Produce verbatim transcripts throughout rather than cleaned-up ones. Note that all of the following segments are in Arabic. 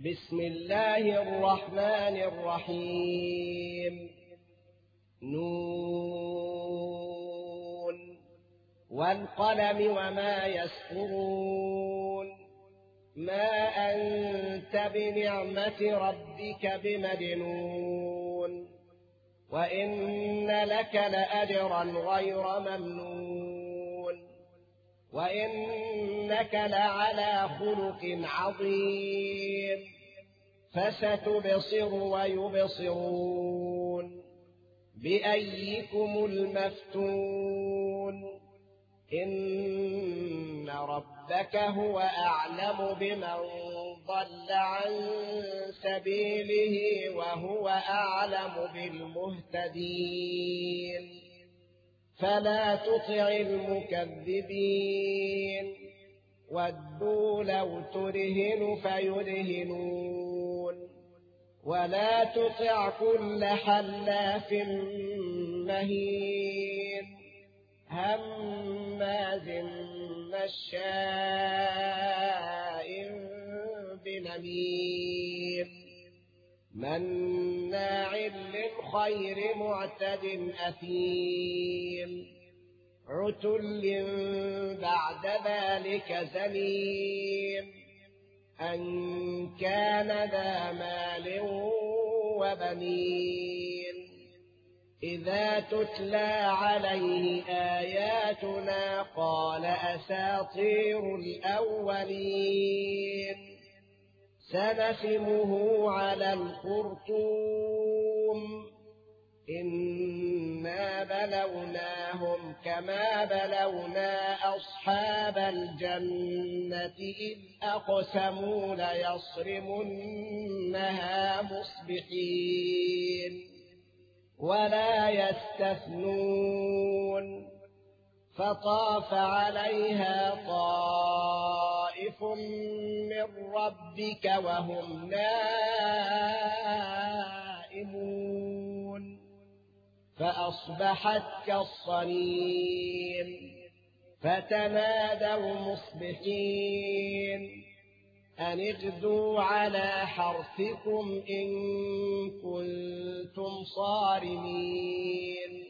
بسم الله الرحمن الرحيم. نون والقلم وما يسطرون. ما أنت بنعمة ربك بمجنون، وإن لك لأجرا غير ممنون، وإنك لعلى خلق عظيم. فستبصر ويبصرون بأيكم المفتون. إن ربك هو أعلم بمن ضل عن سبيله وهو أعلم بالمهتدين. فلا تطع المكذبين، ودوا لو تدهن فيدهنون. ولا تطع كل حلاف مهين هماز مشاء بنميم مناع للخير معتد أثيم عتل بعد ذلك زنيم أن كان ذا مال وبنين. إذا تتلى عليه آياتنا قال أساطير الأولين. سنسمه على الخرطوم. إنا بلوناهم كما بلونا أصحاب الجنة إذ أقسموا ليصرمنها مصبحين ولا يستثنون. فطاف عليها طائف من ربك وهم نائمون فأصبحت كالصريم. فتنادوا مصبحين أن اغدوا على حرثكم إن كنتم صارمين.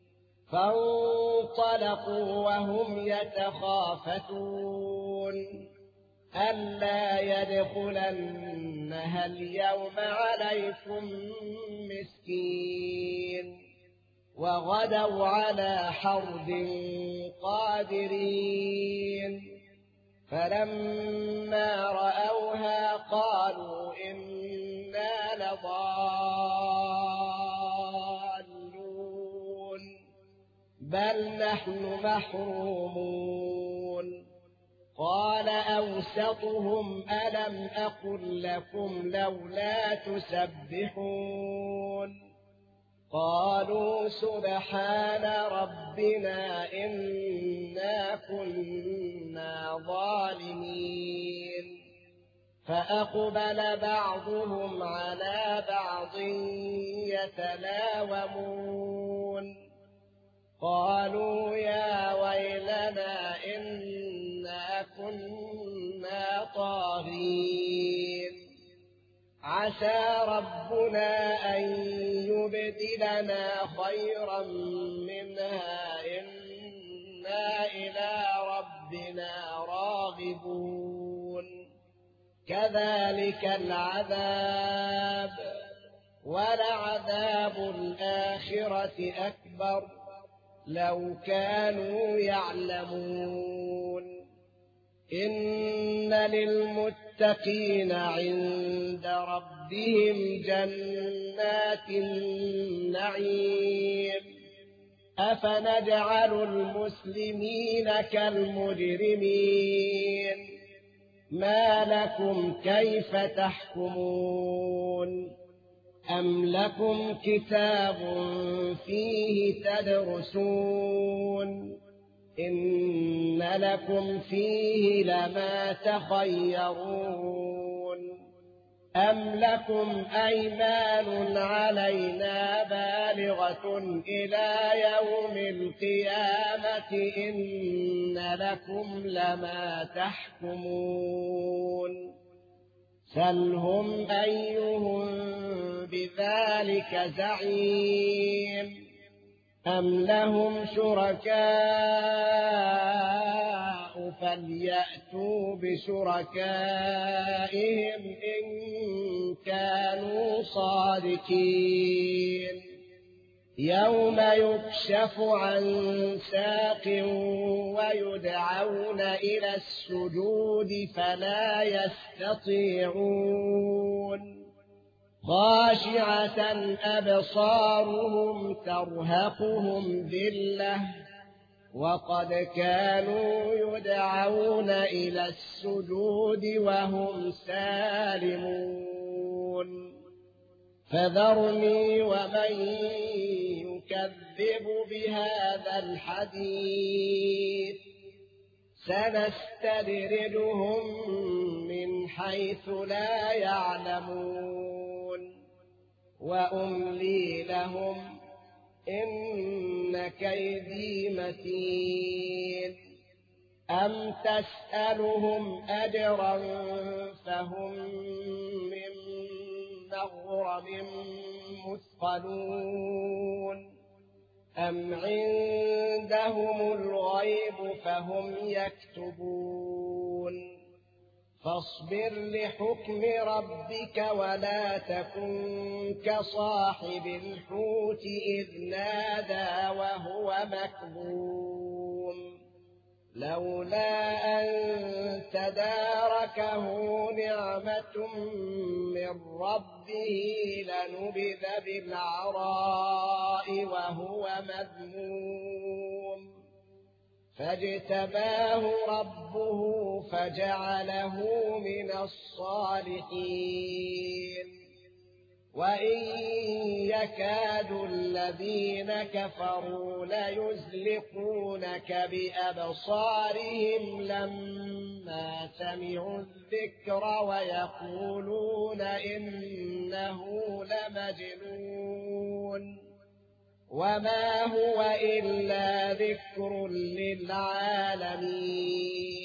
فانطلقوا وهم يتخافتون ألا يدخلنها اليوم عليكم مسكين. وغدوا على حرد قادرين. فلما رأوها قالوا إنا لضالون بل نحن محرومون. قال أوسطهم ألم أقل لكم لولا تسبحون. قالوا سبحان ربنا إنا كنا ظالمين. فأقبل بعضهم على بعض يتلاومون. قالوا يا ويلنا إنا كنا طاغين. عسى ربنا أن يبدلنا خيرا منها إنا إلى ربنا راغبون. كذلك العذاب ولعذاب الآخرة أكبر لو كانوا يعلمون. إن للمتقين عند ربهم جنات النعيم. أفنجعل المسلمين كالمجرمين. ما لكم كيف تحكمون؟ أم لكم كتاب فيه تدرسون؟ إن لكم فيه لما تخيرون. أم لكم أيمان علينا بالغة إلى يوم القيامة إن لكم لما تحكمون. سلهم أيهم بذلك زعيم أم لهم شركاء فليأتوا بشركائهم إن كانوا صادقين يوم يكشف عن ساق ويدعون إلى السجود فلا يستطيعون خاشعة أبصارهم ترهقهم ذلة وقد كانوا يدعون إلى السجود وهم سالمون فذرني ومن يكذب بهذا الحديث سنستدرجهم من حيث لا يعلمون وأملي لهم إن كيدي متين أم تسألهم أجرا فهم من مغرم مثقلون أم عندهم الغيب فهم يكتبون فاصبر لحكم ربك ولا تكن كصاحب الحوت إذ نادى وهو مكظوم لولا أن تداركه نعمة من ربه لنبذ بالعراء وهو مذموم فاجتباه ربه فجعله من الصالحين وإن يكاد الذين كفروا ليزلقونك بأبصارهم لما سمعوا الذكر ويقولون إنه لمجنون وما هو إلا ذكر للعالمين